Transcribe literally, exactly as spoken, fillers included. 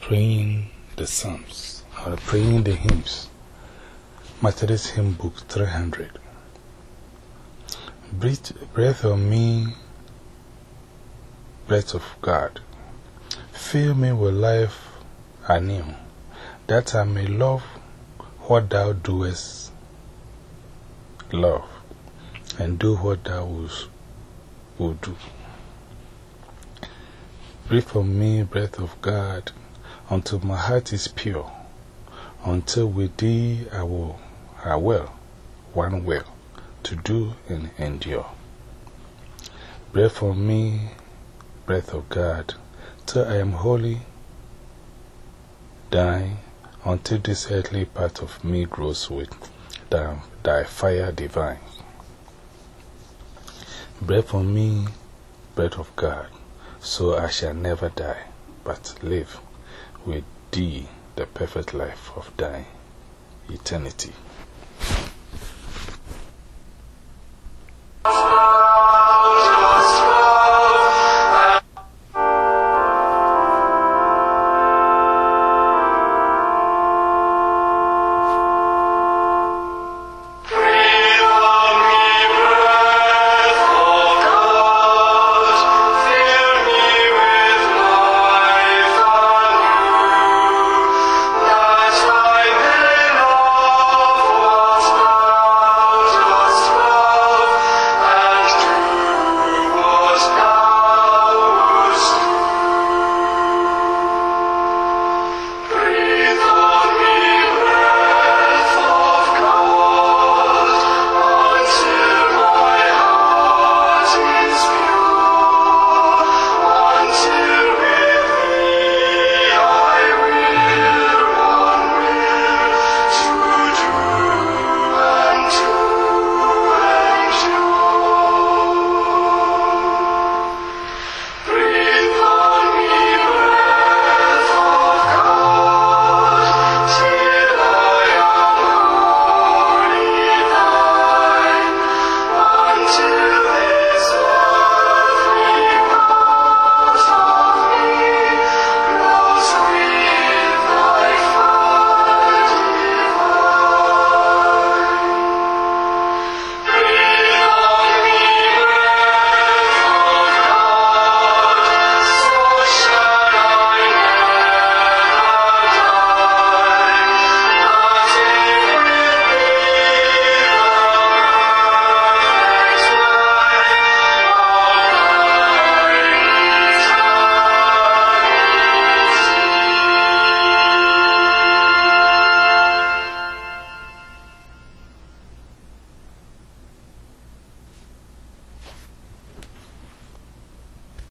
praying the Psalms, or praying the hymns. Methodist Hymn Book three hundred. Breathe, breath on me, breath of God. Fill me with life anew, that I may love what thou doest, love, and do what thou wilt do. Breathe on me, breath of God, until my heart is pure, until with thee I will, I will, one will, to do and endure. Breath on me, breath of God, till I am wholly thine, until this earthly part of me grows with thy, thy fire divine. Breath on me, breath of God, so I shall never die, but live with thee the perfect life of thine eternity.